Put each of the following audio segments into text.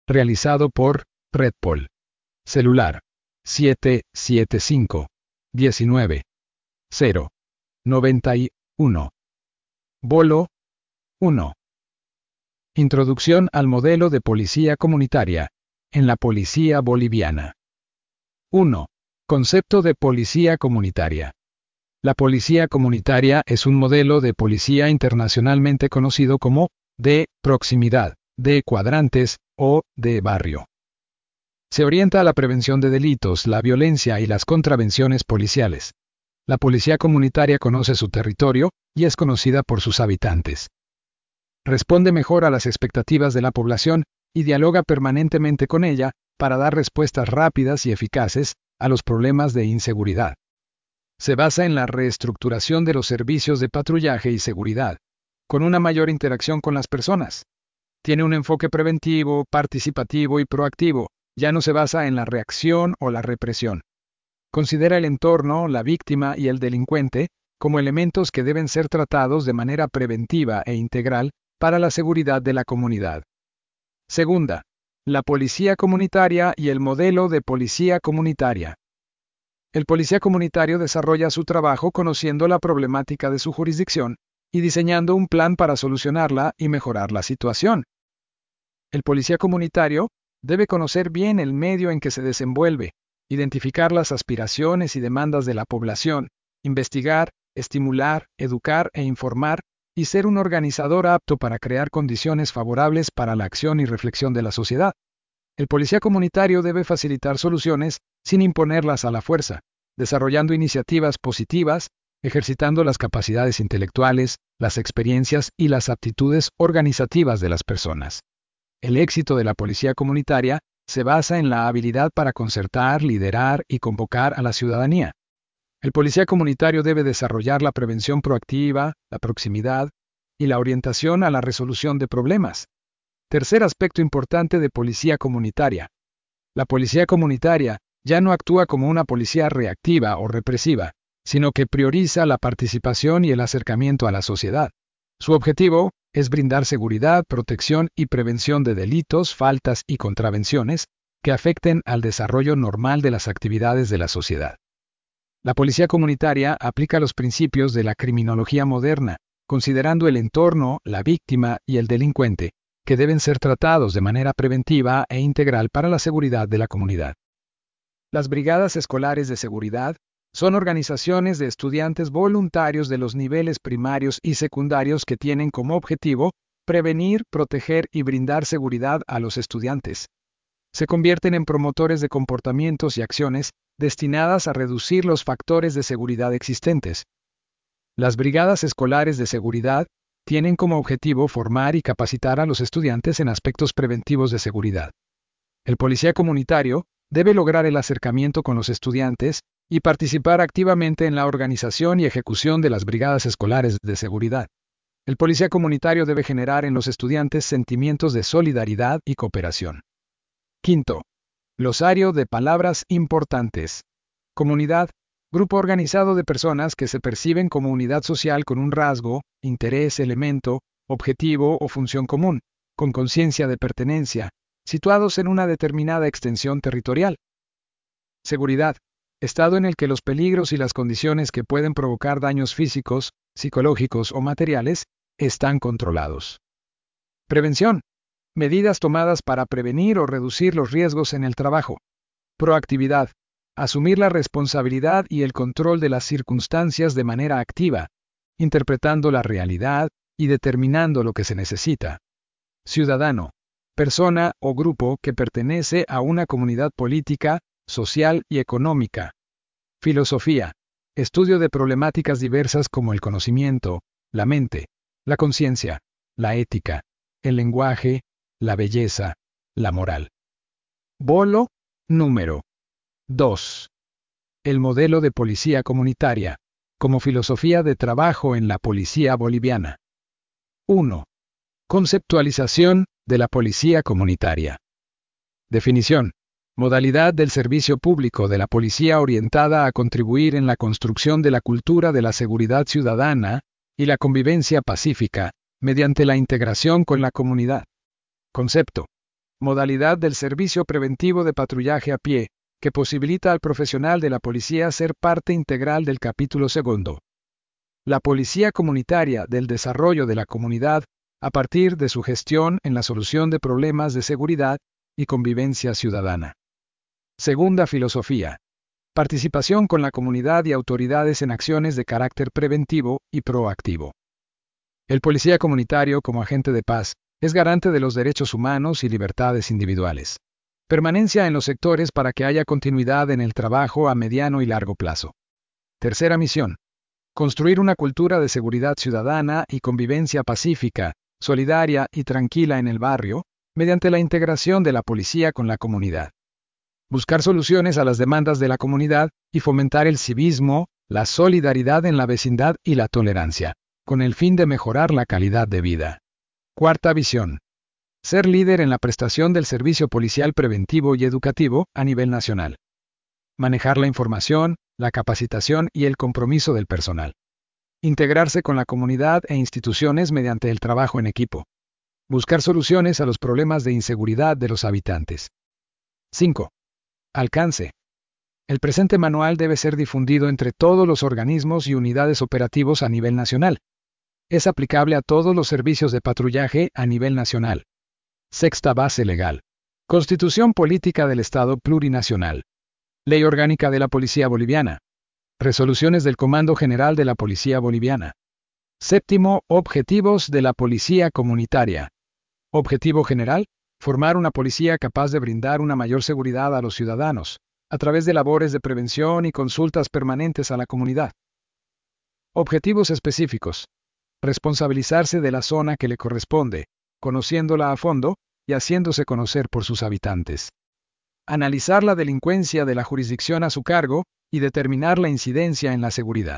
realizado por Redpol. Celular 775-19-091. Bolo 1. Introducción al modelo de policía comunitaria en la policía boliviana. 1. Concepto de policía comunitaria. La policía comunitaria es un modelo de policía internacionalmente conocido como de proximidad, de cuadrantes o de barrio. Se orienta a la prevención de delitos, la violencia y las contravenciones policiales. La policía comunitaria conoce su territorio y es conocida por sus habitantes. Responde mejor a las expectativas de la población y dialoga permanentemente con ella para dar respuestas rápidas y eficaces a los problemas de inseguridad. Se basa en la reestructuración de los servicios de patrullaje y seguridad, con una mayor interacción con las personas. Tiene un enfoque preventivo, participativo y proactivo. Ya no se basa en la reacción o la represión. Considera el entorno, la víctima y el delincuente como elementos que deben ser tratados de manera preventiva e integral para la seguridad de la comunidad. Segunda, la policía comunitaria y el modelo de policía comunitaria. El policía comunitario desarrolla su trabajo conociendo la problemática de su jurisdicción y diseñando un plan para solucionarla y mejorar la situación. El policía comunitario debe conocer bien el medio en que se desenvuelve, identificar las aspiraciones y demandas de la población, investigar, estimular, educar e informar, y ser un organizador apto para crear condiciones favorables para la acción y reflexión de la sociedad. El policía comunitario debe facilitar soluciones sin imponerlas a la fuerza, desarrollando iniciativas positivas, ejercitando las capacidades intelectuales, las experiencias y las aptitudes organizativas de las personas. El éxito de la policía comunitaria se basa en la habilidad para concertar, liderar y convocar a la ciudadanía. El policía comunitario debe desarrollar la prevención proactiva, la proximidad y la orientación a la resolución de problemas. Tercer aspecto importante de policía comunitaria. La policía comunitaria ya no actúa como una policía reactiva o represiva, sino que prioriza la participación y el acercamiento a la sociedad. Su objetivo es brindar seguridad, protección y prevención de delitos, faltas y contravenciones que afecten al desarrollo normal de las actividades de la sociedad. La policía comunitaria aplica los principios de la criminología moderna, considerando el entorno, la víctima y el delincuente, que deben ser tratados de manera preventiva e integral para la seguridad de la comunidad. Las brigadas escolares de seguridad son organizaciones de estudiantes voluntarios de los niveles primarios y secundarios que tienen como objetivo prevenir, proteger y brindar seguridad a los estudiantes. Se convierten en promotores de comportamientos y acciones destinadas a reducir los factores de seguridad existentes. Las brigadas escolares de seguridad tienen como objetivo formar y capacitar a los estudiantes en aspectos preventivos de seguridad. El policía comunitario debe lograr el acercamiento con los estudiantes y participar activamente en la organización y ejecución de las brigadas escolares de seguridad. El policía comunitario debe generar en los estudiantes sentimientos de solidaridad y cooperación. Quinto, glosario de palabras importantes. Comunidad, grupo organizado de personas que se perciben como unidad social con un rasgo, interés, elemento, objetivo o función común, con conciencia de pertenencia, situados en una determinada extensión territorial. Seguridad, estado en el que los peligros y las condiciones que pueden provocar daños físicos, psicológicos o materiales están controlados. Prevención, medidas tomadas para prevenir o reducir los riesgos en el trabajo. Proactividad, asumir la responsabilidad y el control de las circunstancias de manera activa, interpretando la realidad y determinando lo que se necesita. Ciudadano, persona o grupo que pertenece a una comunidad política, social y económica. Filosofía, estudio de problemáticas diversas como el conocimiento, la mente, la conciencia, la ética, el lenguaje, la belleza, la moral. Bolo, número 2. El modelo de policía comunitaria, como filosofía de trabajo en la policía boliviana. 1. Conceptualización de la policía comunitaria. Definición. Modalidad del servicio público de la policía orientada a contribuir en la construcción de la cultura de la seguridad ciudadana y la convivencia pacífica, mediante la integración con la comunidad. Concepto. Modalidad del servicio preventivo de patrullaje a pie, que posibilita al profesional de la policía ser parte integral del capítulo segundo. La policía comunitaria del desarrollo de la comunidad, a partir de su gestión en la solución de problemas de seguridad y convivencia ciudadana. Segunda filosofía. Participación con la comunidad y autoridades en acciones de carácter preventivo y proactivo. El policía comunitario, como agente de paz, es garante de los derechos humanos y libertades individuales. Permanencia en los sectores para que haya continuidad en el trabajo a mediano y largo plazo. Tercera misión. Construir una cultura de seguridad ciudadana y convivencia pacífica, solidaria y tranquila en el barrio, mediante la integración de la policía con la comunidad. Buscar soluciones a las demandas de la comunidad y fomentar el civismo, la solidaridad en la vecindad y la tolerancia, con el fin de mejorar la calidad de vida. Cuarta visión. Ser líder en la prestación del servicio policial preventivo y educativo a nivel nacional. Manejar la información, la capacitación y el compromiso del personal. Integrarse con la comunidad e instituciones mediante el trabajo en equipo. Buscar soluciones a los problemas de inseguridad de los habitantes. 5. Alcance. El presente manual debe ser difundido entre todos los organismos y unidades operativos a nivel nacional. Es aplicable a todos los servicios de patrullaje a nivel nacional. Sexta base legal. Constitución política del Estado plurinacional. Ley orgánica de la Policía Boliviana. Resoluciones del Comando General de la Policía Boliviana. Séptimo, objetivos de la Policía Comunitaria. Objetivo general, formar una policía capaz de brindar una mayor seguridad a los ciudadanos, a través de labores de prevención y consultas permanentes a la comunidad. Objetivos específicos. Responsabilizarse de la zona que le corresponde, conociéndola a fondo y haciéndose conocer por sus habitantes. Analizar la delincuencia de la jurisdicción a su cargo y determinar la incidencia en la seguridad.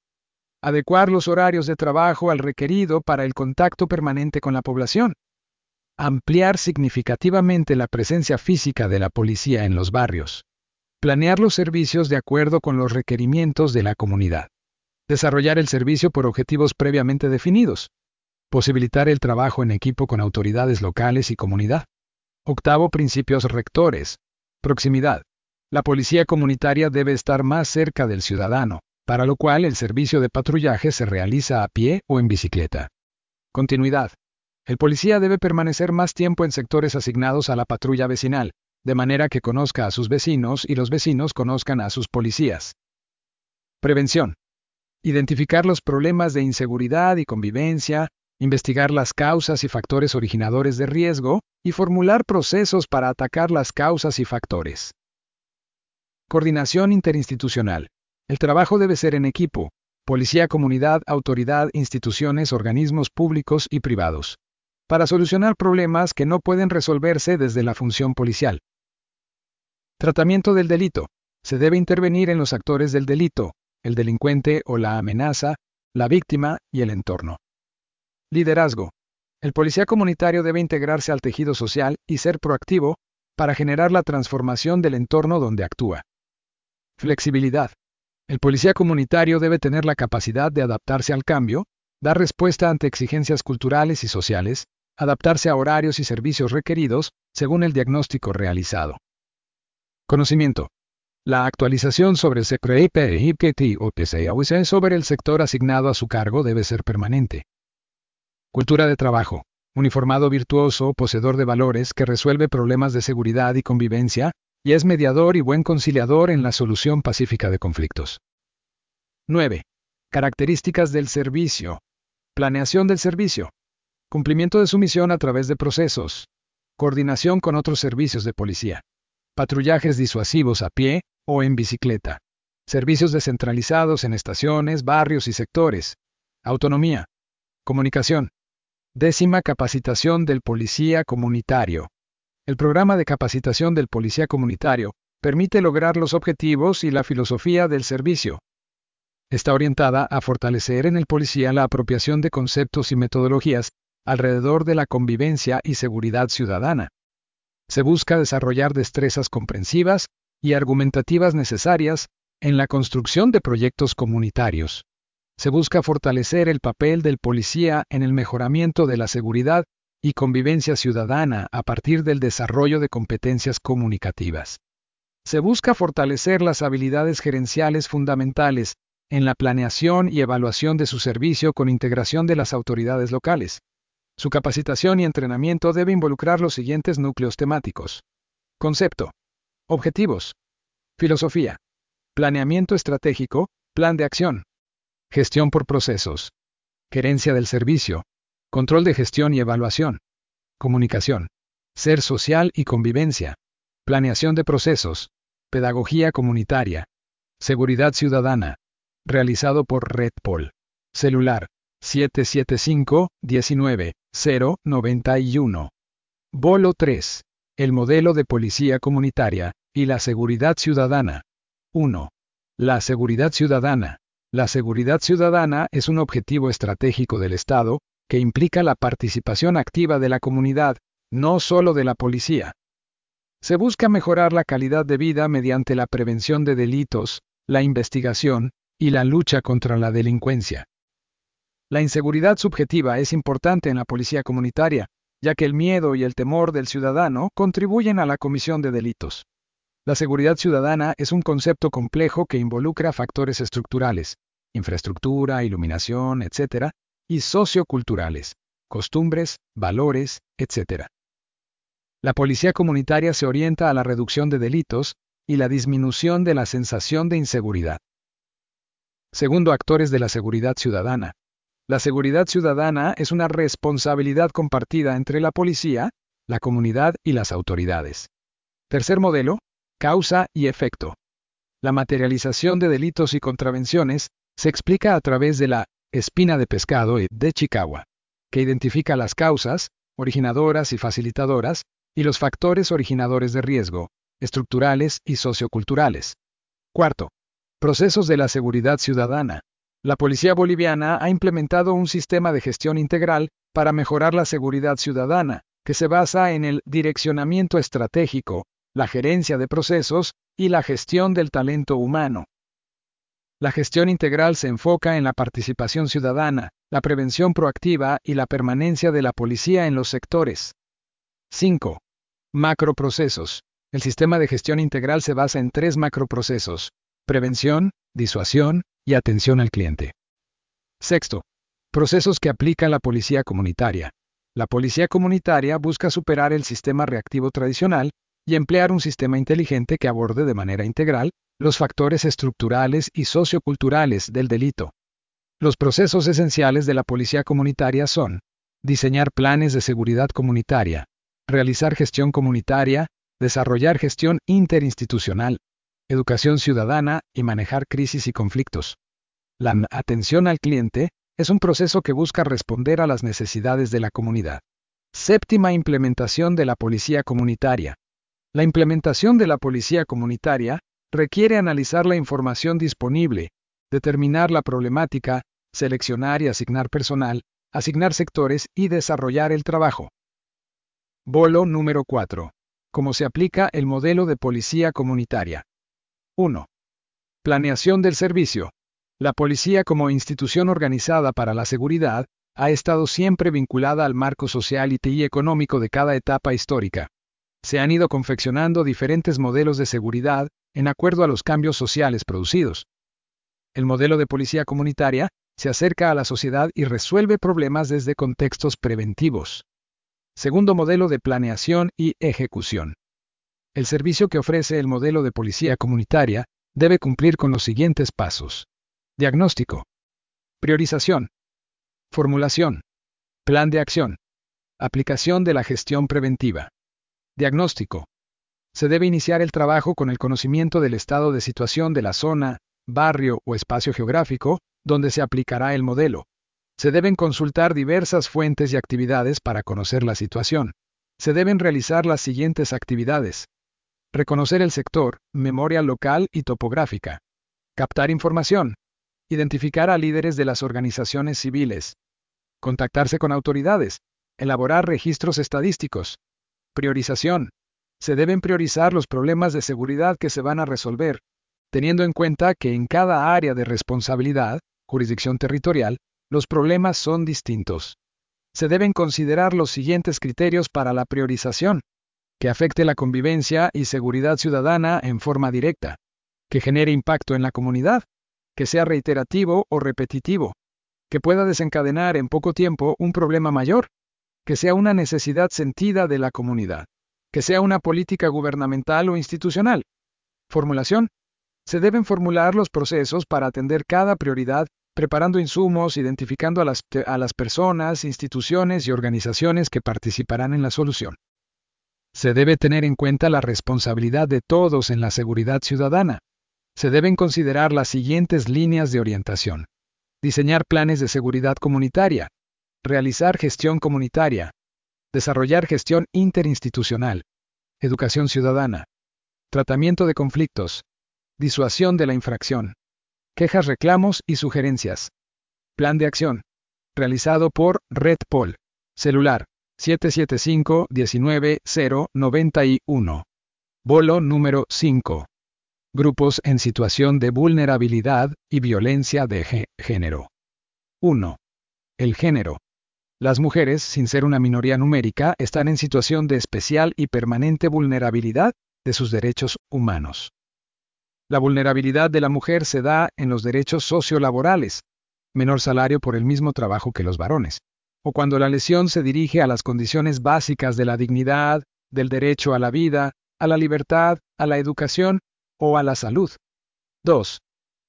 Adecuar los horarios de trabajo al requerido para el contacto permanente con la población. Ampliar significativamente la presencia física de la policía en los barrios. Planear los servicios de acuerdo con los requerimientos de la comunidad. Desarrollar el servicio por objetivos previamente definidos. Posibilitar el trabajo en equipo con autoridades locales y comunidad. Octavo, principios rectores. Proximidad. La policía comunitaria debe estar más cerca del ciudadano, para lo cual el servicio de patrullaje se realiza a pie o en bicicleta. Continuidad. El policía debe permanecer más tiempo en sectores asignados a la patrulla vecinal, de manera que conozca a sus vecinos y los vecinos conozcan a sus policías. Prevención. Identificar los problemas de inseguridad y convivencia, investigar las causas y factores originadores de riesgo, y formular procesos para atacar las causas y factores. Coordinación interinstitucional. El trabajo debe ser en equipo: policía, comunidad, autoridad, instituciones, organismos públicos y privados, para solucionar problemas que no pueden resolverse desde la función policial. Tratamiento del delito. Se debe intervenir en los actores del delito, el delincuente o la amenaza, la víctima y el entorno. Liderazgo. El policía comunitario debe integrarse al tejido social y ser proactivo para generar la transformación del entorno donde actúa. Flexibilidad. El policía comunitario debe tener la capacidad de adaptarse al cambio, dar respuesta ante exigencias culturales y sociales, adaptarse a horarios y servicios requeridos según el diagnóstico realizado. Conocimiento. La actualización sobre el sobre el sector asignado a su cargo debe ser permanente. Cultura de trabajo. Uniformado virtuoso, poseedor de valores que resuelve problemas de seguridad y convivencia, y es mediador y buen conciliador en la solución pacífica de conflictos. 9. Características del servicio. Planeación del servicio. Cumplimiento de su misión a través de procesos. Coordinación con otros servicios de policía. Patrullajes disuasivos a pie o en bicicleta. Servicios descentralizados en estaciones, barrios y sectores. Autonomía. Comunicación. 10ª capacitación del policía comunitario. El programa de capacitación del policía comunitario permite lograr los objetivos y la filosofía del servicio. Está orientada a fortalecer en el policía la apropiación de conceptos y metodologías alrededor de la convivencia y seguridad ciudadana. Se busca desarrollar destrezas comprensivas y argumentativas necesarias en la construcción de proyectos comunitarios. Se busca fortalecer el papel del policía en el mejoramiento de la seguridad y convivencia ciudadana a partir del desarrollo de competencias comunicativas. Se busca fortalecer las habilidades gerenciales fundamentales en la planeación y evaluación de su servicio con integración de las autoridades locales. Su capacitación y entrenamiento debe involucrar los siguientes núcleos temáticos. Concepto. Objetivos. Filosofía. Planeamiento estratégico, plan de acción. Gestión por procesos. Gerencia del servicio. Control de gestión y evaluación. Comunicación. Ser social y convivencia. Planeación de procesos. Pedagogía comunitaria. Seguridad ciudadana. Realizado por RedPol. Celular. 775-19-091. Bolo 3. El modelo de policía comunitaria y la seguridad ciudadana. 1. La seguridad ciudadana. La seguridad ciudadana es un objetivo estratégico del Estado que implica la participación activa de la comunidad, no solo de la policía. Se busca mejorar la calidad de vida mediante la prevención de delitos, la investigación y la lucha contra la delincuencia. La inseguridad subjetiva es importante en la policía comunitaria, ya que el miedo y el temor del ciudadano contribuyen a la comisión de delitos. La seguridad ciudadana es un concepto complejo que involucra factores estructurales, infraestructura, iluminación, etc., y socioculturales, costumbres, valores, etc. La policía comunitaria se orienta a la reducción de delitos y la disminución de la sensación de inseguridad. Segundo, actores de la seguridad ciudadana. La seguridad ciudadana es una responsabilidad compartida entre la policía, la comunidad y las autoridades. Tercer modelo, causa y efecto. La materialización de delitos y contravenciones se explica a través de la espina de pescado de Chikawa, que identifica las causas, originadoras y facilitadoras, y los factores originadores de riesgo, estructurales y socioculturales. Cuarto, procesos de la seguridad ciudadana. La policía boliviana ha implementado un sistema de gestión integral para mejorar la seguridad ciudadana, que se basa en el direccionamiento estratégico, la gerencia de procesos y la gestión del talento humano. La gestión integral se enfoca en la participación ciudadana, la prevención proactiva y la permanencia de la policía en los sectores. 5. Macroprocesos. El sistema de gestión integral se basa en 3 macroprocesos: prevención, disuasión y atención al cliente. Sexto, procesos que aplica la policía comunitaria. La policía comunitaria busca superar el sistema reactivo tradicional y emplear un sistema inteligente que aborde de manera integral los factores estructurales y socioculturales del delito. Los procesos esenciales de la policía comunitaria son: diseñar planes de seguridad comunitaria, realizar gestión comunitaria, desarrollar gestión interinstitucional, educación ciudadana y manejar crisis y conflictos. La atención al cliente es un proceso que busca responder a las necesidades de la comunidad. Séptima implementación de la policía comunitaria. La implementación de la policía comunitaria requiere analizar la información disponible, determinar la problemática, seleccionar y asignar personal, asignar sectores y desarrollar el trabajo. Bolo número 4. ¿Cómo se aplica el modelo de policía comunitaria? 1. Planeación del servicio. La policía como institución organizada para la seguridad ha estado siempre vinculada al marco social y económico de cada etapa histórica. Se han ido confeccionando diferentes modelos de seguridad en acuerdo a los cambios sociales producidos. El modelo de policía comunitaria se acerca a la sociedad y resuelve problemas desde contextos preventivos. Segundo modelo de planeación y ejecución. El servicio que ofrece el modelo de policía comunitaria debe cumplir con los siguientes pasos: diagnóstico, priorización, formulación, plan de acción, aplicación de la gestión preventiva. Diagnóstico. Se debe iniciar el trabajo con el conocimiento del estado de situación de la zona, barrio o espacio geográfico donde se aplicará el modelo. Se deben consultar diversas fuentes y actividades para conocer la situación. Se deben realizar las siguientes actividades: reconocer el sector, memoria local y topográfica. Captar información. Identificar a líderes de las organizaciones civiles. Contactarse con autoridades. Elaborar registros estadísticos. Priorización. Se deben priorizar los problemas de seguridad que se van a resolver, teniendo en cuenta que en cada área de responsabilidad, jurisdicción territorial, los problemas son distintos. se deben considerar los siguientes criterios para la priorización: que afecte la convivencia y seguridad ciudadana en forma directa, que genere impacto en la comunidad, que sea reiterativo o repetitivo, que pueda desencadenar en poco tiempo un problema mayor, que sea una necesidad sentida de la comunidad, que sea una política gubernamental o institucional. Formulación: se deben formular los procesos para atender cada prioridad, preparando insumos, identificando a las personas, instituciones y organizaciones que participarán en la solución. Se debe tener en cuenta la responsabilidad de todos en la seguridad ciudadana. Se deben considerar las siguientes líneas de orientación: diseñar planes de seguridad comunitaria, realizar gestión comunitaria, desarrollar gestión interinstitucional, educación ciudadana, tratamiento de conflictos, disuasión de la infracción, quejas, reclamos y sugerencias. Plan de acción. Realizado por Red Pol. Celular 775-19-091. Bolo número 5. Grupos en situación de vulnerabilidad y violencia de género. 1. El género. Las mujeres, sin ser una minoría numérica, están en situación de especial y permanente vulnerabilidad de sus derechos humanos. La vulnerabilidad de la mujer se da en los derechos sociolaborales, menor salario por el mismo trabajo que los varones, o cuando la lesión se dirige a las condiciones básicas de la dignidad, del derecho a la vida, a la libertad, a la educación o a la salud. 2.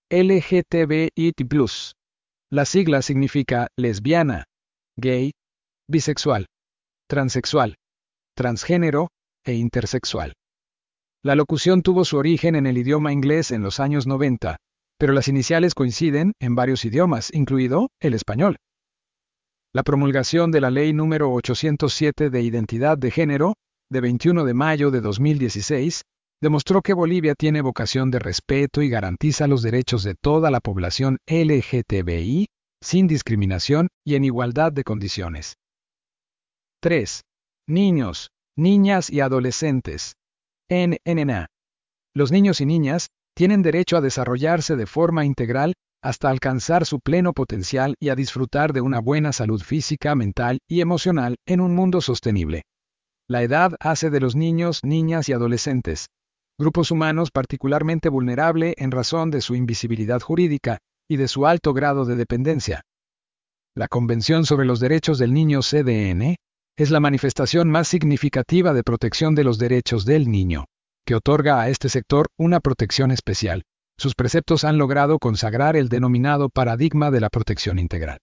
LGTBI+. La sigla significa lesbiana, gay, bisexual, transexual, transgénero e intersexual. La locución tuvo su origen en el idioma inglés en los años 90, pero las iniciales coinciden en varios idiomas, incluido el español. La promulgación de la Ley número 807 de Identidad de Género, de 21 de mayo de 2016, demostró que Bolivia tiene vocación de respeto y garantiza los derechos de toda la población LGTBI, sin discriminación y en igualdad de condiciones. 3. Niños, niñas y adolescentes. NNA. Los niños y niñas tienen derecho a desarrollarse de forma integral hasta alcanzar su pleno potencial y a disfrutar de una buena salud física, mental y emocional en un mundo sostenible. La edad hace de los niños, niñas y adolescentes grupos humanos particularmente vulnerables en razón de su invisibilidad jurídica y de su alto grado de dependencia. La Convención sobre los Derechos del Niño CDN es la manifestación más significativa de protección de los derechos del niño, que otorga a este sector una protección especial. Sus preceptos han logrado consagrar el denominado paradigma de la protección integral.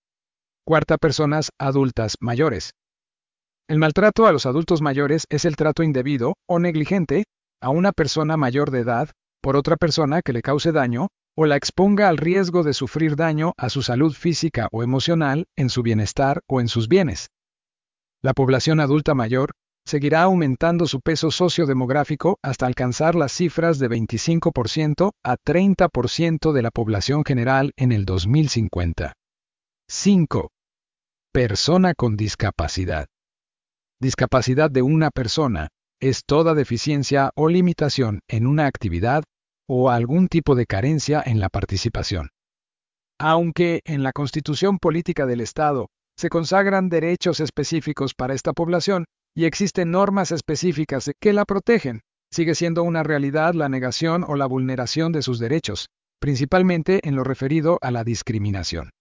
4. Personas adultas mayores. El maltrato a los adultos mayores es el trato indebido o negligente a una persona mayor de edad por otra persona que le cause daño o la exponga al riesgo de sufrir daño a su salud física o emocional, en su bienestar o en sus bienes. La población adulta mayor seguirá aumentando su peso sociodemográfico hasta alcanzar las cifras de 25% a 30% de la población general en el 2050. 5. Persona con discapacidad. Discapacidad de una persona es toda deficiencia o limitación en una actividad o algún tipo de carencia en la participación. Aunque en la Constitución Política del Estado se consagran derechos específicos para esta población y existen normas específicas que la protegen, sigue siendo una realidad la negación o la vulneración de sus derechos, principalmente en lo referido a la discriminación.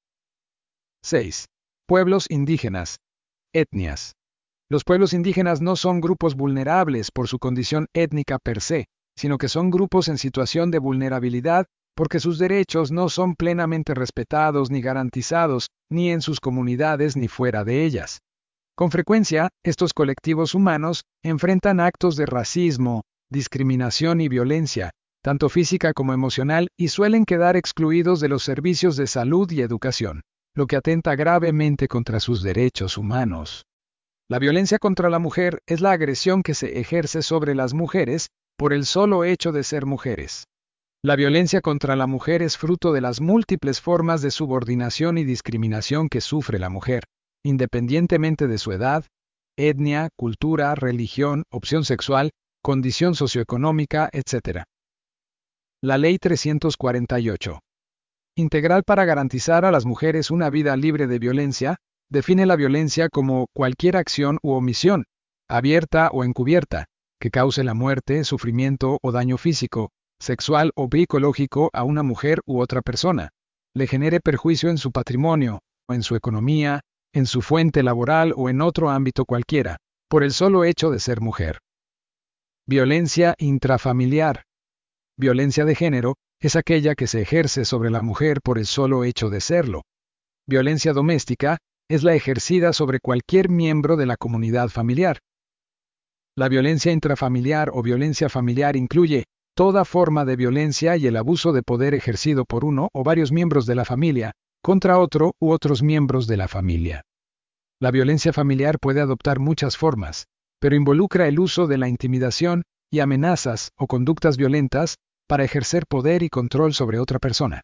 6. Pueblos indígenas. Etnias. Los pueblos indígenas no son grupos vulnerables por su condición étnica per se, sino que son grupos en situación de vulnerabilidad porque sus derechos no son plenamente respetados ni garantizados, ni en sus comunidades ni fuera de ellas. Con frecuencia, estos colectivos humanos enfrentan actos de racismo, discriminación y violencia, tanto física como emocional, y suelen quedar excluidos de los servicios de salud y educación, lo que atenta gravemente contra sus derechos humanos. La violencia contra la mujer es la agresión que se ejerce sobre las mujeres por el solo hecho de ser mujeres. La violencia contra la mujer es fruto de las múltiples formas de subordinación y discriminación que sufre la mujer, independientemente de su edad, etnia, cultura, religión, opción sexual, condición socioeconómica, etc. La Ley 348. Integral para garantizar a las mujeres una vida libre de violencia, define la violencia como cualquier acción u omisión, abierta o encubierta, que cause la muerte, sufrimiento o daño físico, sexual o psicológico a una mujer u otra persona, le genere perjuicio en su patrimonio, o en su economía, en su fuente laboral o en otro ámbito cualquiera, por el solo hecho de ser mujer. Violencia intrafamiliar. Violencia de género es aquella que se ejerce sobre la mujer por el solo hecho de serlo. Violencia doméstica es la ejercida sobre cualquier miembro de la comunidad familiar. La violencia intrafamiliar o violencia familiar incluye toda forma de violencia y el abuso de poder ejercido por uno o varios miembros de la familia contra otro u otros miembros de la familia. La violencia familiar puede adoptar muchas formas, pero involucra el uso de la intimidación y amenazas o conductas violentas para ejercer poder y control sobre otra persona.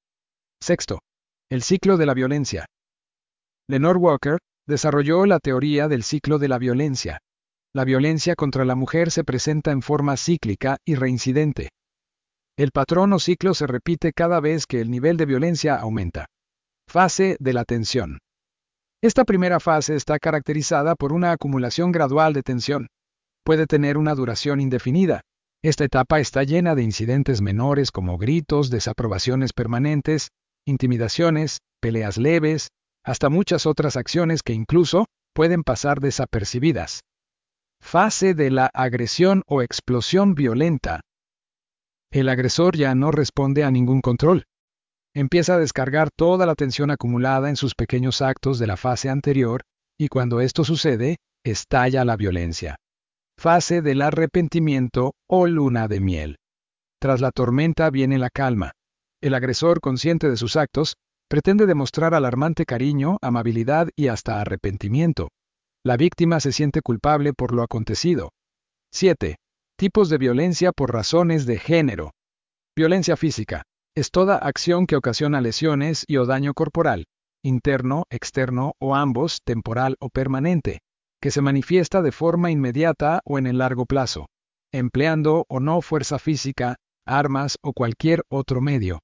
Sexto, el ciclo de la violencia. Lenore Walker desarrolló la teoría del ciclo de la violencia. La violencia contra la mujer se presenta en forma cíclica y reincidente. El patrón o ciclo se repite cada vez que el nivel de violencia aumenta. Fase de la tensión. Esta primera fase está caracterizada por una acumulación gradual de tensión. Puede tener una duración indefinida. Esta etapa está llena de incidentes menores como gritos, desaprobaciones permanentes, intimidaciones, peleas leves, hasta muchas otras acciones que incluso pueden pasar desapercibidas. Fase de la agresión o explosión violenta. El agresor ya no responde a ningún control. Empieza a descargar toda la tensión acumulada en sus pequeños actos de la fase anterior, y cuando esto sucede, estalla la violencia. Fase del arrepentimiento o luna de miel. Tras la tormenta viene la calma. El agresor, consciente de sus actos, pretende demostrar alarmante cariño, amabilidad y hasta arrepentimiento. La víctima se siente culpable por lo acontecido. 7. Tipos de violencia por razones de género. Violencia física. Es toda acción que ocasiona lesiones y o daño corporal, interno, externo o ambos, temporal o permanente, que se manifiesta de forma inmediata o en el largo plazo, empleando o no fuerza física, armas o cualquier otro medio.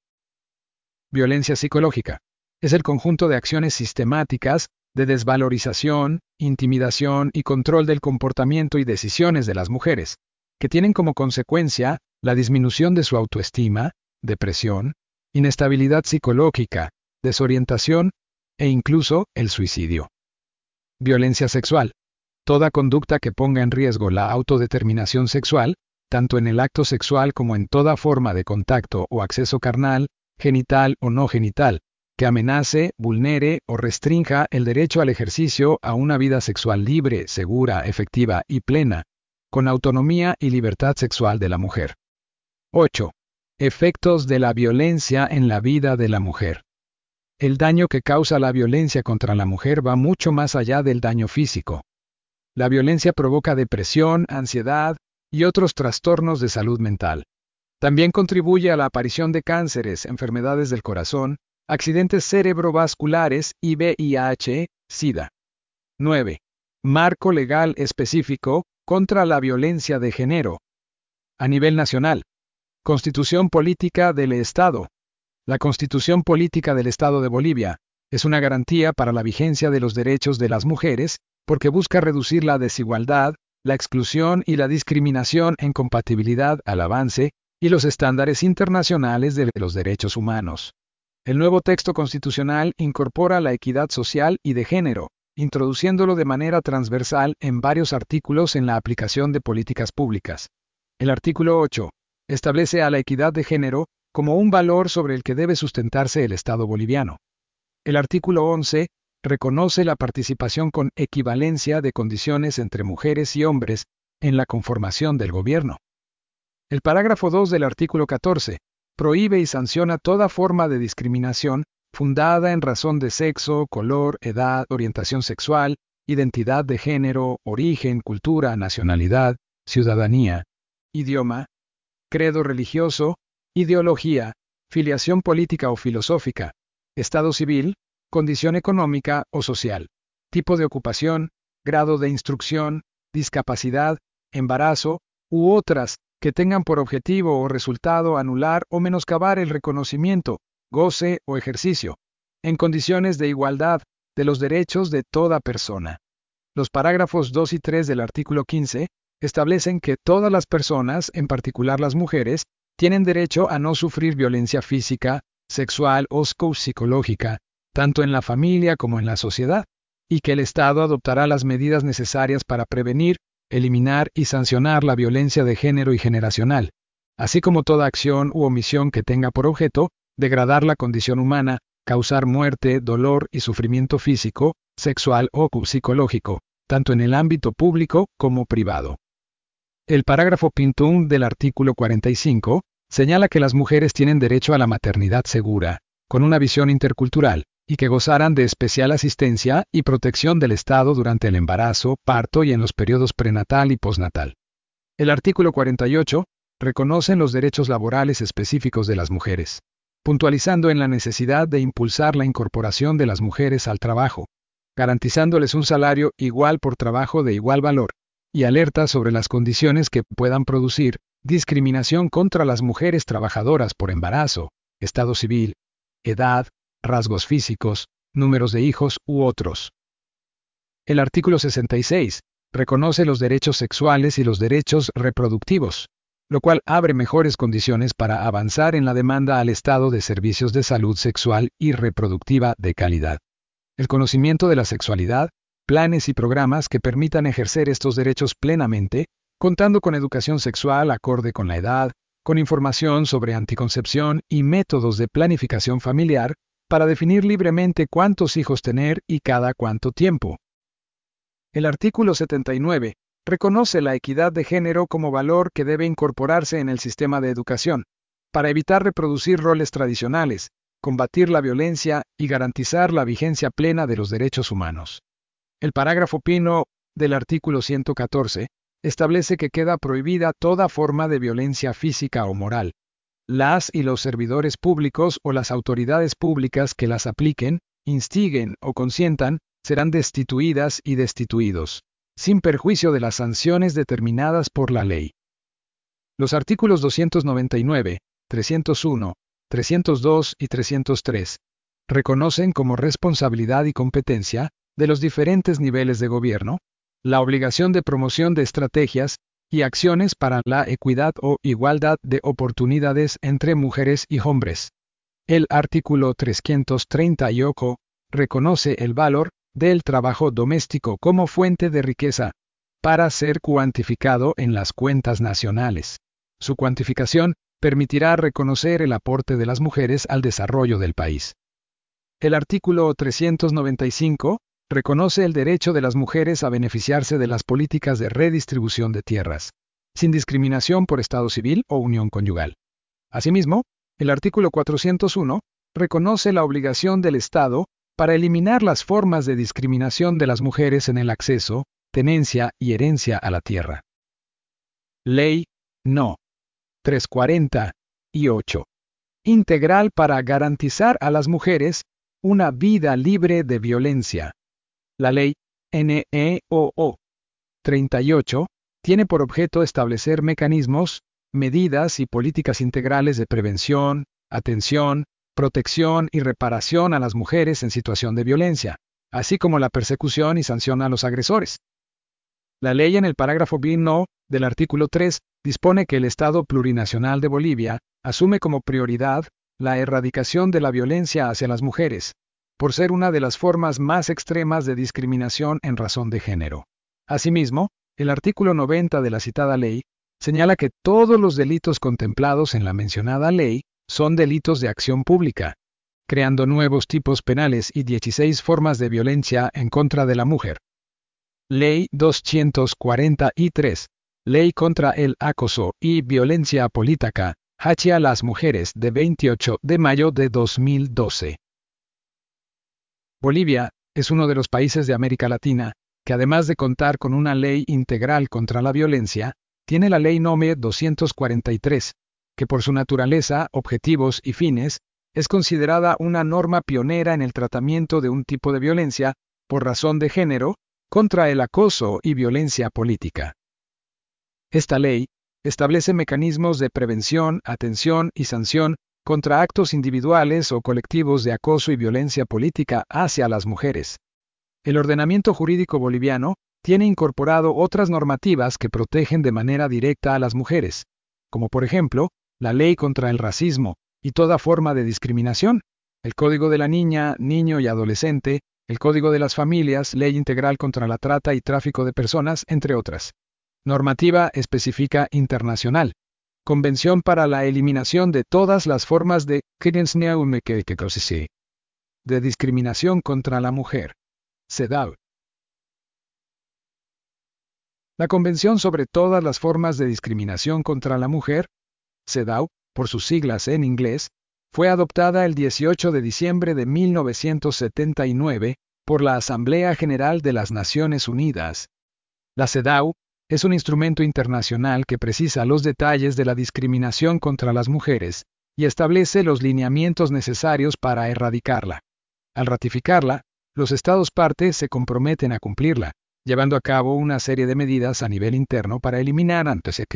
Violencia psicológica. Es el conjunto de acciones sistemáticas de desvalorización, intimidación y control del comportamiento y decisiones de las mujeres, que tienen como consecuencia la disminución de su autoestima, depresión, inestabilidad psicológica, desorientación e incluso el suicidio. Violencia sexual. Toda conducta que ponga en riesgo la autodeterminación sexual, tanto en el acto sexual como en toda forma de contacto o acceso carnal, genital o no genital, que amenace, vulnere o restrinja el derecho al ejercicio a una vida sexual libre, segura, efectiva y plena, con autonomía y libertad sexual de la mujer. 8. Efectos de la violencia en la vida de la mujer. El daño que causa la violencia contra la mujer va mucho más allá del daño físico. La violencia provoca depresión, ansiedad y otros trastornos de salud mental. También contribuye a la aparición de cánceres, enfermedades del corazón, accidentes cerebrovasculares y VIH, SIDA. 9. Marco legal específico contra la violencia de género. A nivel nacional. Constitución Política del Estado. La Constitución Política del Estado de Bolivia es una garantía para la vigencia de los derechos de las mujeres porque busca reducir la desigualdad, la exclusión y la discriminación en compatibilidad al avance y los estándares internacionales de los derechos humanos. El nuevo texto constitucional incorpora la equidad social y de género, introduciéndolo de manera transversal en varios artículos en la aplicación de políticas públicas. El artículo 8 establece a la equidad de género como un valor sobre el que debe sustentarse el Estado boliviano. El artículo 11 reconoce la participación con equivalencia de condiciones entre mujeres y hombres en la conformación del gobierno. El parágrafo 2 del artículo 14 prohíbe y sanciona toda forma de discriminación fundada en razón de sexo, color, edad, orientación sexual, identidad de género, origen, cultura, nacionalidad, ciudadanía, idioma, credo religioso, ideología, filiación política o filosófica, estado civil, condición económica o social, tipo de ocupación, grado de instrucción, discapacidad, embarazo, u otras que tengan por objetivo o resultado anular o menoscabar el reconocimiento, goce o ejercicio, en condiciones de igualdad, de los derechos de toda persona. Los parágrafos 2 y 3 del artículo 15 establecen que todas las personas, en particular las mujeres, tienen derecho a no sufrir violencia física, sexual o psicológica, tanto en la familia como en la sociedad, y que el Estado adoptará las medidas necesarias para prevenir, eliminar y sancionar la violencia de género y generacional, así como toda acción u omisión que tenga por objeto degradar la condición humana, causar muerte, dolor y sufrimiento físico, sexual o psicológico, tanto en el ámbito público como privado. El parágrafo quinto del artículo 45 señala que las mujeres tienen derecho a la maternidad segura, con una visión intercultural, y que gozarán de especial asistencia y protección del Estado durante el embarazo, parto y en los periodos prenatal y postnatal. El artículo 48 reconoce los derechos laborales específicos de las mujeres, puntualizando en la necesidad de impulsar la incorporación de las mujeres al trabajo, garantizándoles un salario igual por trabajo de igual valor, y alerta sobre las condiciones que puedan producir discriminación contra las mujeres trabajadoras por embarazo, estado civil, edad, rasgos físicos, números de hijos u otros. El artículo 66 reconoce los derechos sexuales y los derechos reproductivos, lo cual abre mejores condiciones para avanzar en la demanda al Estado de servicios de salud sexual y reproductiva de calidad. El conocimiento de la sexualidad, planes y programas que permitan ejercer estos derechos plenamente, contando con educación sexual acorde con la edad, con información sobre anticoncepción y métodos de planificación familiar, para definir libremente cuántos hijos tener y cada cuánto tiempo. El artículo 79 reconoce la equidad de género como valor que debe incorporarse en el sistema de educación, para evitar reproducir roles tradicionales, combatir la violencia y garantizar la vigencia plena de los derechos humanos. El parágrafo quinto del artículo 114 establece que queda prohibida toda forma de violencia física o moral. Las y los servidores públicos o las autoridades públicas que las apliquen, instiguen o consientan serán destituidas y destituidos, sin perjuicio de las sanciones determinadas por la ley. Los artículos 299, 301, 302 y 303 reconocen como responsabilidad y competencia de los diferentes niveles de gobierno la obligación de promoción de estrategias y acciones para la equidad o igualdad de oportunidades entre mujeres y hombres. El artículo 338 reconoce el valor del trabajo doméstico como fuente de riqueza, para ser cuantificado en las cuentas nacionales. Su cuantificación permitirá reconocer el aporte de las mujeres al desarrollo del país. El artículo 395 reconoce el derecho de las mujeres a beneficiarse de las políticas de redistribución de tierras, sin discriminación por estado civil o unión conyugal. Asimismo, el artículo 401 reconoce la obligación del Estado para eliminar las formas de discriminación de las mujeres en el acceso, tenencia y herencia a la tierra. Ley No. 348. Integral para garantizar a las mujeres una vida libre de violencia. La ley NEOO 38 tiene por objeto establecer mecanismos, medidas y políticas integrales de prevención, atención, protección y reparación a las mujeres en situación de violencia, así como la persecución y sanción a los agresores. La ley en el parágrafo B del artículo 3 dispone que el Estado plurinacional de Bolivia asume como prioridad la erradicación de la violencia hacia las mujeres, por ser una de las formas más extremas de discriminación en razón de género. Asimismo, el artículo 90 de la citada ley señala que todos los delitos contemplados en la mencionada ley son delitos de acción pública, creando nuevos tipos penales y 16 formas de violencia en contra de la mujer. Ley 243, Ley contra el acoso y violencia política hacia las mujeres de 28 de mayo de 2012. Bolivia es uno de los países de América Latina que, además de contar con una ley integral contra la violencia, tiene la Ley Nº 243, que por su naturaleza, objetivos y fines, es considerada una norma pionera en el tratamiento de un tipo de violencia, por razón de género, contra el acoso y violencia política. Esta ley establece mecanismos de prevención, atención y sanción contra actos individuales o colectivos de acoso y violencia política hacia las mujeres. El ordenamiento jurídico boliviano tiene incorporado otras normativas que protegen de manera directa a las mujeres, como por ejemplo, la Ley contra el Racismo y toda forma de discriminación, el Código de la Niña, Niño y Adolescente, el Código de las Familias, Ley Integral contra la Trata y Tráfico de Personas, entre otras. Normativa específica internacional. Convención para la eliminación de todas las formas de discriminación contra la mujer. CEDAW. La Convención sobre todas las formas de discriminación contra la mujer, CEDAW, por sus siglas en inglés, fue adoptada el 18 de diciembre de 1979 por la Asamblea General de las Naciones Unidas. La CEDAW es un instrumento internacional que precisa los detalles de la discriminación contra las mujeres y establece los lineamientos necesarios para erradicarla. Al ratificarla, los Estados partes se comprometen a cumplirla, llevando a cabo una serie de medidas a nivel interno para eliminar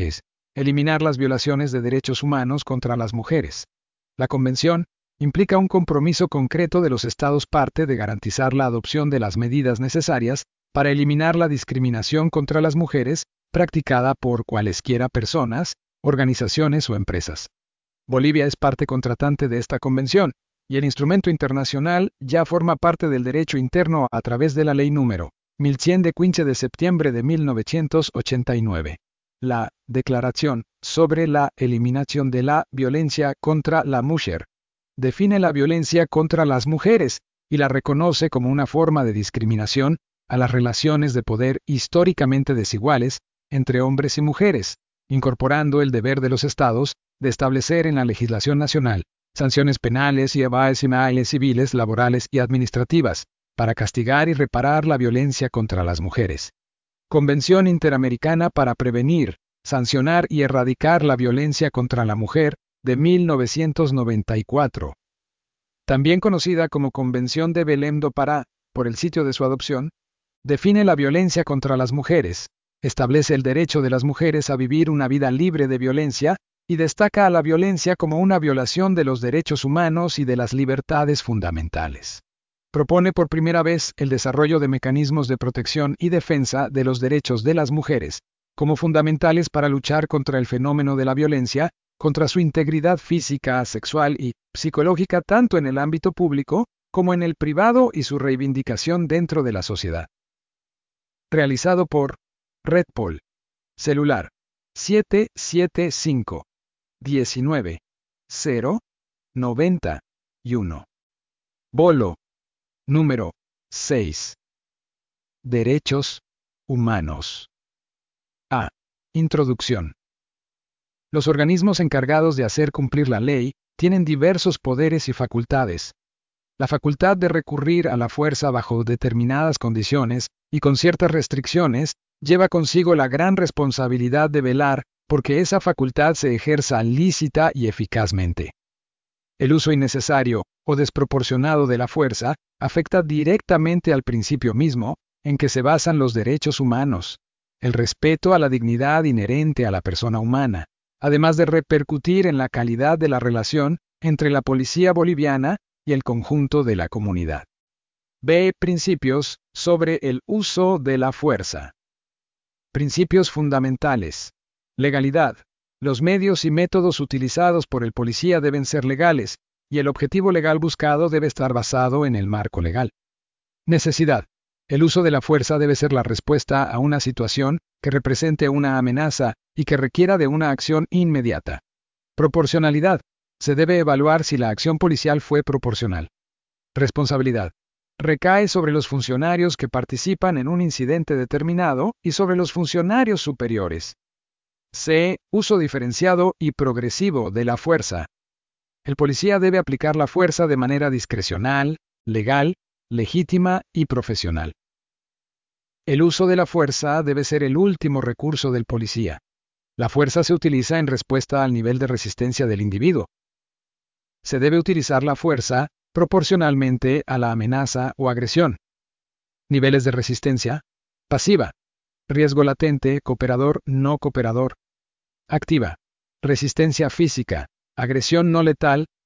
las violaciones de derechos humanos contra las mujeres. La Convención implica un compromiso concreto de los Estados parte de garantizar la adopción de las medidas necesarias para eliminar la discriminación contra las mujeres practicada por cualesquiera personas, organizaciones o empresas. Bolivia es parte contratante de esta convención, y el instrumento internacional ya forma parte del derecho interno a través de la Ley número 1100 de 15 de septiembre de 1989. La Declaración sobre la Eliminación de la Violencia contra la Mujer define la violencia contra las mujeres y la reconoce como una forma de discriminación a las relaciones de poder históricamente desiguales entre hombres y mujeres, incorporando el deber de los Estados de establecer en la legislación nacional sanciones penales y penales civiles, laborales y administrativas, para castigar y reparar la violencia contra las mujeres. Convención Interamericana para Prevenir, Sancionar y Erradicar la Violencia contra la Mujer, de 1994. También conocida como Convención de Belém do Pará, por el sitio de su adopción, define la violencia contra las mujeres, establece el derecho de las mujeres a vivir una vida libre de violencia, y destaca a la violencia como una violación de los derechos humanos y de las libertades fundamentales. Propone por primera vez el desarrollo de mecanismos de protección y defensa de los derechos de las mujeres, como fundamentales para luchar contra el fenómeno de la violencia, contra su integridad física, sexual y psicológica tanto en el ámbito público como en el privado y su reivindicación dentro de la sociedad. Realizado por Redpol. Celular 775 19 0 91. Bolo. Número 6. Derechos humanos. A. Introducción. Los organismos encargados de hacer cumplir la ley tienen diversos poderes y facultades. La facultad de recurrir a la fuerza bajo determinadas condiciones y con ciertas restricciones lleva consigo la gran responsabilidad de velar porque esa facultad se ejerza lícita y eficazmente. El uso innecesario o desproporcionado de la fuerza afecta directamente al principio mismo en que se basan los derechos humanos, el respeto a la dignidad inherente a la persona humana, además de repercutir en la calidad de la relación entre la policía boliviana y el conjunto de la comunidad. B. Principios sobre el uso de la fuerza. Principios fundamentales. Legalidad. Los medios y métodos utilizados por el policía deben ser legales, y el objetivo legal buscado debe estar basado en el marco legal. Necesidad. El uso de la fuerza debe ser la respuesta a una situación que represente una amenaza y que requiera de una acción inmediata. Proporcionalidad. Se debe evaluar si la acción policial fue proporcional. Responsabilidad. Recae sobre los funcionarios que participan en un incidente determinado y sobre los funcionarios superiores. C. Uso diferenciado y progresivo de la fuerza. El policía debe aplicar la fuerza de manera discrecional, legal, legítima y profesional. El uso de la fuerza debe ser el último recurso del policía. La fuerza se utiliza en respuesta al nivel de resistencia del individuo. Se debe utilizar la fuerza proporcionalmente a la amenaza o agresión. Niveles de resistencia. Pasiva. Riesgo latente, cooperador, no cooperador. Activa. Resistencia física. Agresión no letal,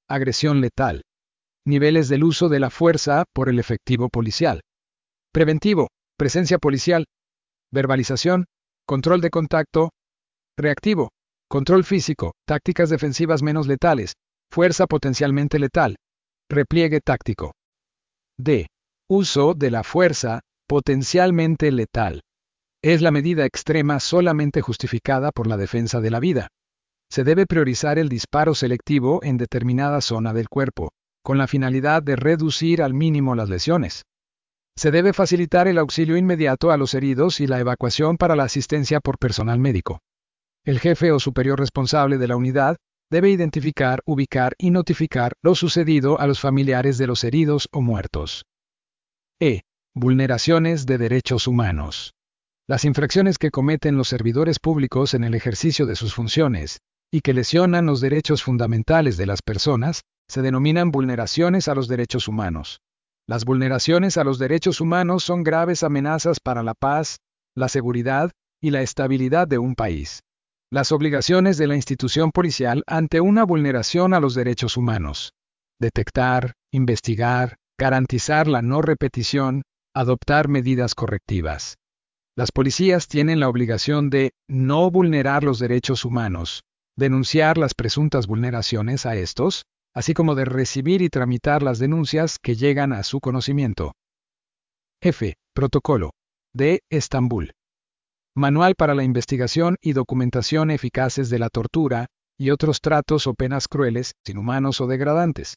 agresión letal. Niveles del uso de la fuerza por el efectivo policial. Preventivo, presencia policial. Verbalización, control de contacto. Reactivo, control físico, tácticas defensivas menos letales, fuerza potencialmente letal. Repliegue táctico. D. Uso de la fuerza potencialmente letal. Es la medida extrema solamente justificada por la defensa de la vida. Se debe priorizar el disparo selectivo en determinada zona del cuerpo, con la finalidad de reducir al mínimo las lesiones. Se debe facilitar el auxilio inmediato a los heridos y la evacuación para la asistencia por personal médico. El jefe o superior responsable de la unidad debe identificar, ubicar y notificar lo sucedido a los familiares de los heridos o muertos. E. Vulneraciones de derechos humanos. Las infracciones que cometen los servidores públicos en el ejercicio de sus funciones, y que lesionan los derechos fundamentales de las personas, se denominan vulneraciones a los derechos humanos. Las vulneraciones a los derechos humanos son graves amenazas para la paz, la seguridad y la estabilidad de un país. Las obligaciones de la institución policial ante una vulneración a los derechos humanos. Detectar, investigar, garantizar la no repetición, adoptar medidas correctivas. Las policías tienen la obligación de no vulnerar los derechos humanos, denunciar las presuntas vulneraciones a estos, así como de recibir y tramitar las denuncias que llegan a su conocimiento. F. Protocolo. De Estambul. Manual para la investigación y documentación eficaces de la tortura y otros tratos o penas crueles, inhumanos o degradantes.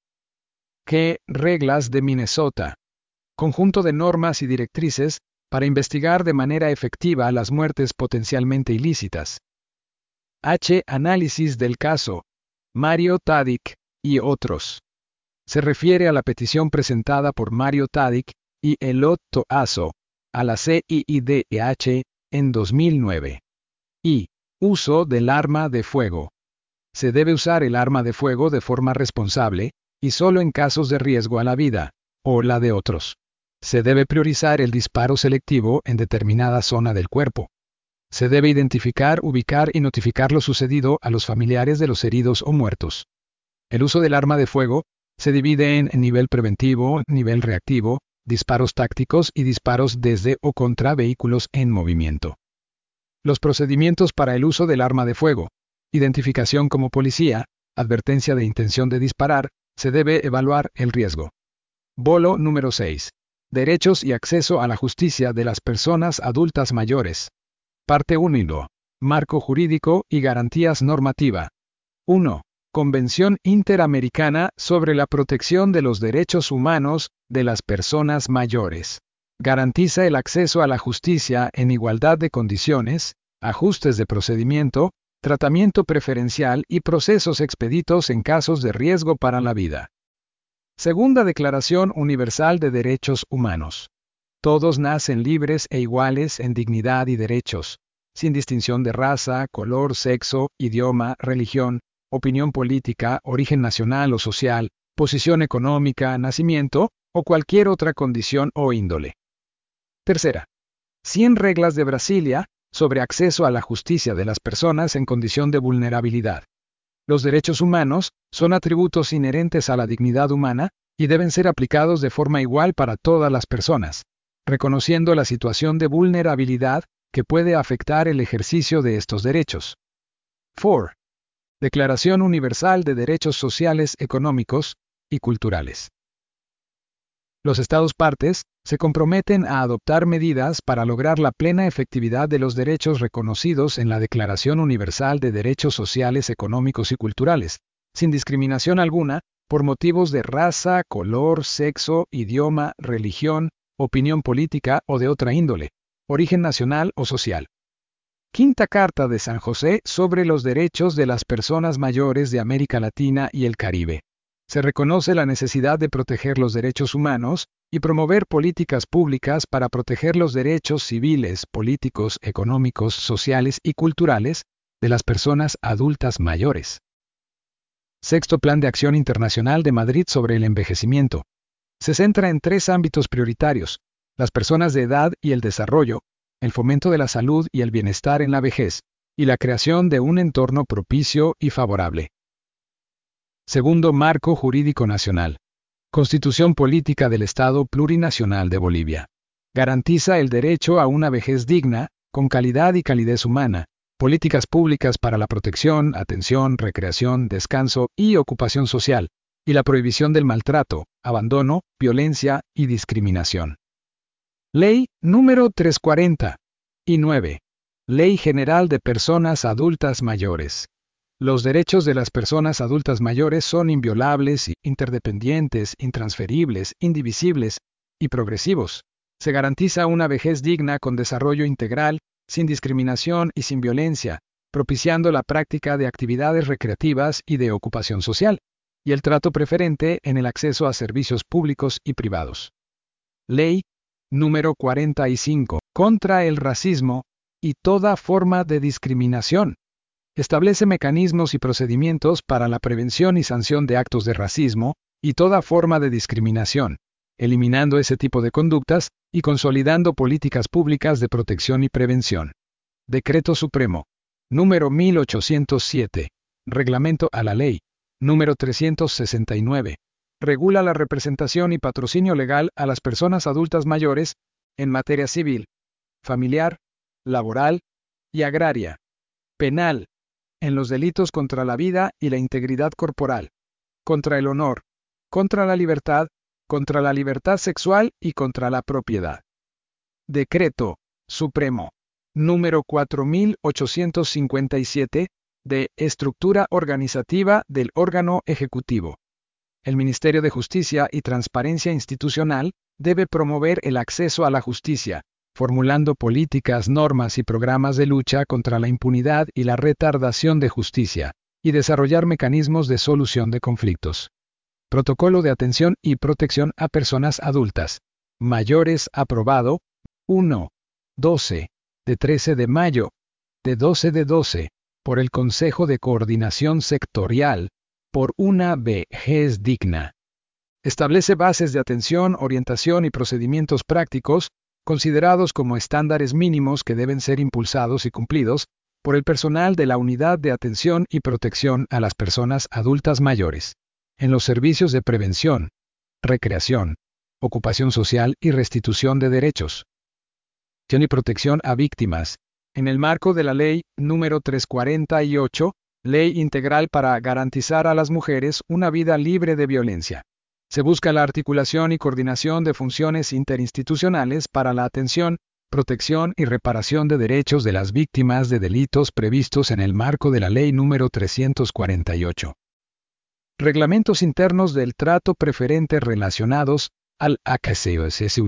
G. Reglas de Minnesota. Conjunto de normas y directrices para investigar de manera efectiva las muertes potencialmente ilícitas. H. Análisis del caso. Mario Tadic y otros. Se refiere a la petición presentada por Mario Tadic y Elot Toazo a la CIIDH en 2009. Y. Uso del arma de fuego. Se debe usar el arma de fuego de forma responsable, y solo en casos de riesgo a la vida, o la de otros. Se debe priorizar el disparo selectivo en determinada zona del cuerpo. Se debe identificar, ubicar y notificar lo sucedido a los familiares de los heridos o muertos. El uso del arma de fuego se divide en nivel preventivo, nivel reactivo, disparos tácticos y disparos desde o contra vehículos en movimiento. Los procedimientos para el uso del arma de fuego. Identificación como policía, advertencia de intención de disparar, se debe evaluar el riesgo. Bolo número 6. Derechos y acceso a la justicia de las personas adultas mayores. Parte 1. Marco jurídico y garantías normativa. 1. Convención Interamericana sobre la protección de los derechos humanos de las personas mayores. Garantiza el acceso a la justicia en igualdad de condiciones, ajustes de procedimiento, tratamiento preferencial y procesos expeditos en casos de riesgo para la vida. Segunda Declaración Universal de Derechos Humanos. Todos nacen libres e iguales en dignidad y derechos, sin distinción de raza, color, sexo, idioma, religión, opinión política, origen nacional o social, posición económica, nacimiento, o cualquier otra condición o índole. Tercera. 100 reglas de Brasilia sobre acceso a la justicia de las personas en condición de vulnerabilidad. Los derechos humanos son atributos inherentes a la dignidad humana y deben ser aplicados de forma igual para todas las personas, reconociendo la situación de vulnerabilidad que puede afectar el ejercicio de estos derechos. 4. Declaración Universal de Derechos Sociales, Económicos y Culturales. Los Estados partes se comprometen a adoptar medidas para lograr la plena efectividad de los derechos reconocidos en la Declaración Universal de Derechos Sociales, Económicos y Culturales, sin discriminación alguna, por motivos de raza, color, sexo, idioma, religión, opinión política o de otra índole, origen nacional o social. Quinta Carta de San José sobre los derechos de las personas mayores de América Latina y el Caribe. Se reconoce la necesidad de proteger los derechos humanos y promover políticas públicas para proteger los derechos civiles, políticos, económicos, sociales y culturales de las personas adultas mayores. Sexto Plan de Acción Internacional de Madrid sobre el envejecimiento. Se centra en 3 ámbitos prioritarios: las personas de edad y el desarrollo, el fomento de la salud y el bienestar en la vejez, y la creación de un entorno propicio y favorable. Segundo marco jurídico nacional. Constitución Política del Estado Plurinacional de Bolivia. Garantiza el derecho a una vejez digna, con calidad y calidez humana, políticas públicas para la protección, atención, recreación, descanso y ocupación social, y la prohibición del maltrato, abandono, violencia y discriminación. Ley número 340 y 9. Ley General de Personas Adultas Mayores. Los derechos de las personas adultas mayores son inviolables, interdependientes, intransferibles, indivisibles y progresivos. Se garantiza una vejez digna con desarrollo integral, sin discriminación y sin violencia, propiciando la práctica de actividades recreativas y de ocupación social, y el trato preferente en el acceso a servicios públicos y privados. Ley número 45. Contra el racismo y toda forma de discriminación. Establece mecanismos y procedimientos para la prevención y sanción de actos de racismo y toda forma de discriminación, eliminando ese tipo de conductas y consolidando políticas públicas de protección y prevención. Decreto Supremo. Número 1807. Reglamento a la Ley. Número 369. Regula la representación y patrocinio legal a las personas adultas mayores en materia civil, familiar, laboral y agraria, penal, en los delitos contra la vida y la integridad corporal, contra el honor, contra la libertad sexual y contra la propiedad. Decreto Supremo. Número 4857, de estructura organizativa del órgano ejecutivo. El Ministerio de Justicia y Transparencia Institucional debe promover el acceso a la justicia, formulando políticas, normas y programas de lucha contra la impunidad y la retardación de justicia, y desarrollar mecanismos de solución de conflictos. Protocolo de atención y protección a personas adultas mayores aprobado 1-12 de 13 de mayo de 12 por el Consejo de Coordinación Sectorial por una vejez digna. Establece bases de atención, orientación y procedimientos prácticos considerados como estándares mínimos que deben ser impulsados y cumplidos por el personal de la Unidad de Atención y Protección a las Personas Adultas Mayores, en los servicios de prevención, recreación, ocupación social y restitución de derechos. Y protección a víctimas, en el marco de la Ley número 348, Ley Integral para garantizar a las mujeres una vida libre de violencia. Se busca la articulación y coordinación de funciones interinstitucionales para la atención, protección y reparación de derechos de las víctimas de delitos previstos en el marco de la Ley número 348. Reglamentos internos del trato preferente relacionados al acceso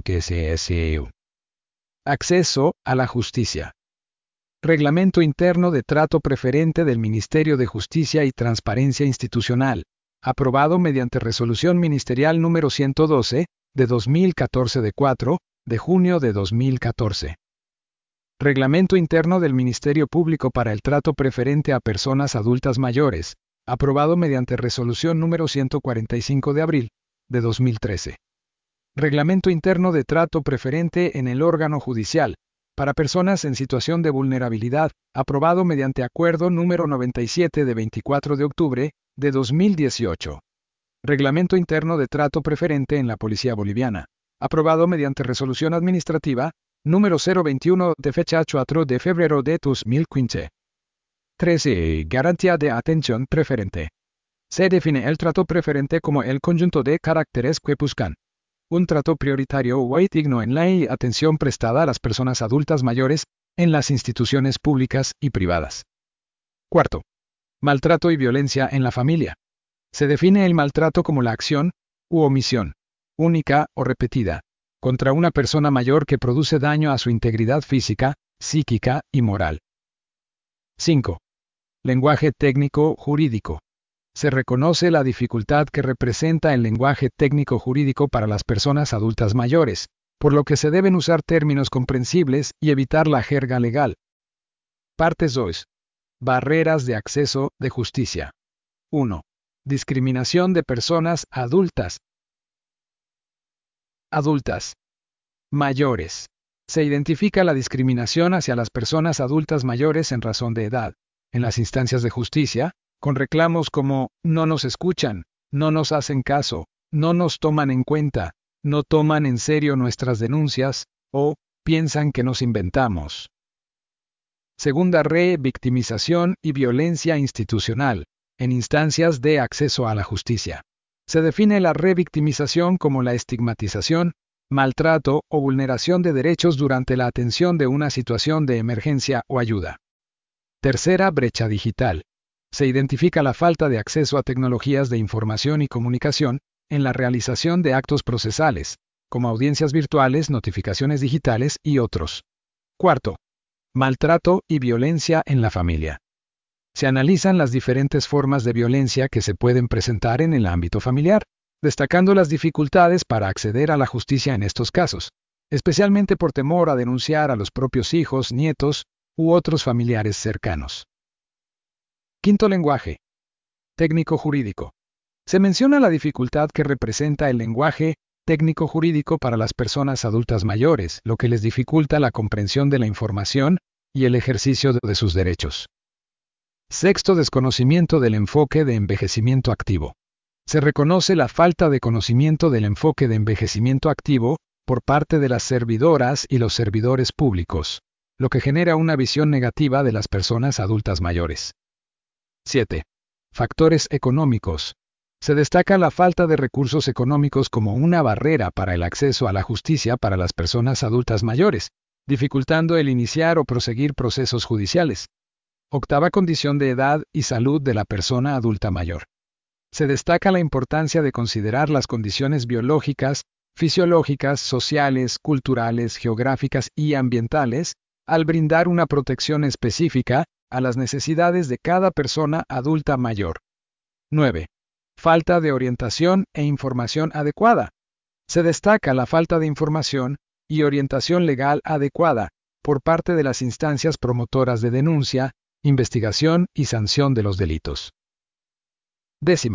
a la justicia. Reglamento interno de trato preferente del Ministerio de Justicia y Transparencia Institucional, aprobado mediante Resolución Ministerial número 112, de 2014 de 4 de junio de 2014. Reglamento interno del Ministerio Público para el trato preferente a personas adultas mayores, aprobado mediante Resolución número 145 de abril de 2013. Reglamento interno de trato preferente en el órgano judicial, para personas en situación de vulnerabilidad, aprobado mediante Acuerdo número 97 de 24 de octubre de 2018. Reglamento interno de trato preferente en la Policía Boliviana, aprobado mediante Resolución Administrativa número 021 de fecha 4 de febrero de 2015. 13. Garantía de atención preferente. Se define el trato preferente como el conjunto de caracteres que buscan un trato prioritario y digno en la atención prestada a las personas adultas mayores en las instituciones públicas y privadas. Cuarto. Maltrato y violencia en la familia. Se define el maltrato como la acción u omisión, única o repetida, contra una persona mayor que produce daño a su integridad física, psíquica y moral. 5. Lenguaje técnico jurídico. Se reconoce la dificultad que representa el lenguaje técnico jurídico para las personas adultas mayores, por lo que se deben usar términos comprensibles y evitar la jerga legal. Partes 2. Barreras de acceso de justicia. 1. Discriminación de personas adultas. Mayores. Se identifica la discriminación hacia las personas adultas mayores en razón de edad, en las instancias de justicia, con reclamos como no nos escuchan, no nos hacen caso, no nos toman en cuenta, no toman en serio nuestras denuncias, o piensan que nos inventamos. Segunda, revictimización y violencia institucional, en instancias de acceso a la justicia. Se define la revictimización como la estigmatización, maltrato o vulneración de derechos durante la atención de una situación de emergencia o ayuda. Tercera, brecha digital. Se identifica la falta de acceso a tecnologías de información y comunicación en la realización de actos procesales, como audiencias virtuales, notificaciones digitales y otros. Cuarto, maltrato y violencia en la familia. Se analizan las diferentes formas de violencia que se pueden presentar en el ámbito familiar, destacando las dificultades para acceder a la justicia en estos casos, especialmente por temor a denunciar a los propios hijos, nietos u otros familiares cercanos. Quinto, lenguaje técnico-jurídico. Se menciona la dificultad que representa el lenguaje técnico-jurídico para las personas adultas mayores, lo que les dificulta la comprensión de la información y el ejercicio de sus derechos. Sexto, desconocimiento del enfoque de envejecimiento activo. Se reconoce la falta de conocimiento del enfoque de envejecimiento activo por parte de las servidoras y los servidores públicos, lo que genera una visión negativa de las personas adultas mayores. 7. Factores económicos. Se destaca la falta de recursos económicos como una barrera para el acceso a la justicia para las personas adultas mayores, dificultando el iniciar o proseguir procesos judiciales. Octava, condición de edad y salud de la persona adulta mayor. Se destaca la importancia de considerar las condiciones biológicas, fisiológicas, sociales, culturales, geográficas y ambientales, al brindar una protección específica a las necesidades de cada persona adulta mayor. 9. Falta de orientación e información adecuada. Se destaca la falta de información y orientación legal adecuada por parte de las instancias promotoras de denuncia, investigación y sanción de los delitos. 10.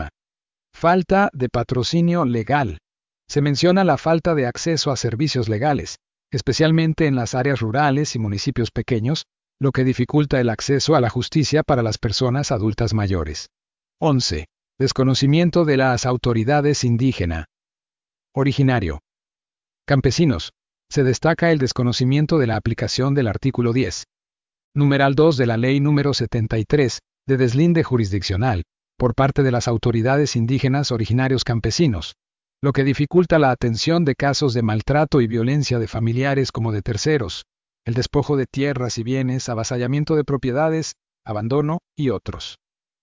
Falta de patrocinio legal. Se menciona la falta de acceso a servicios legales, especialmente en las áreas rurales y municipios pequeños, lo que dificulta el acceso a la justicia para las personas adultas mayores. 11. Desconocimiento de las autoridades indígena. Originario. Campesinos. Se destaca el desconocimiento de la aplicación del artículo 10. Numeral 2 de la Ley número 73, de deslinde jurisdiccional, por parte de las autoridades indígenas originarios campesinos, lo que dificulta la atención de casos de maltrato y violencia de familiares como de terceros, el despojo de tierras y bienes, avasallamiento de propiedades, abandono y otros.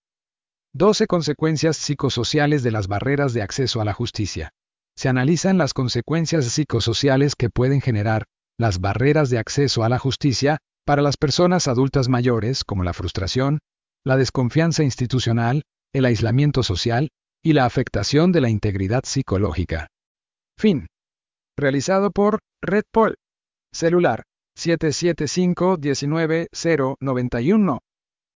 12. Consecuencias psicosociales de las barreras de acceso a la justicia. Se analizan las consecuencias psicosociales que pueden generar las barreras de acceso a la justicia para las personas adultas mayores, como la frustración, la desconfianza institucional, el aislamiento social y la afectación de la integridad psicológica. Fin. Realizado por Red Pol. Celular 775-19-091.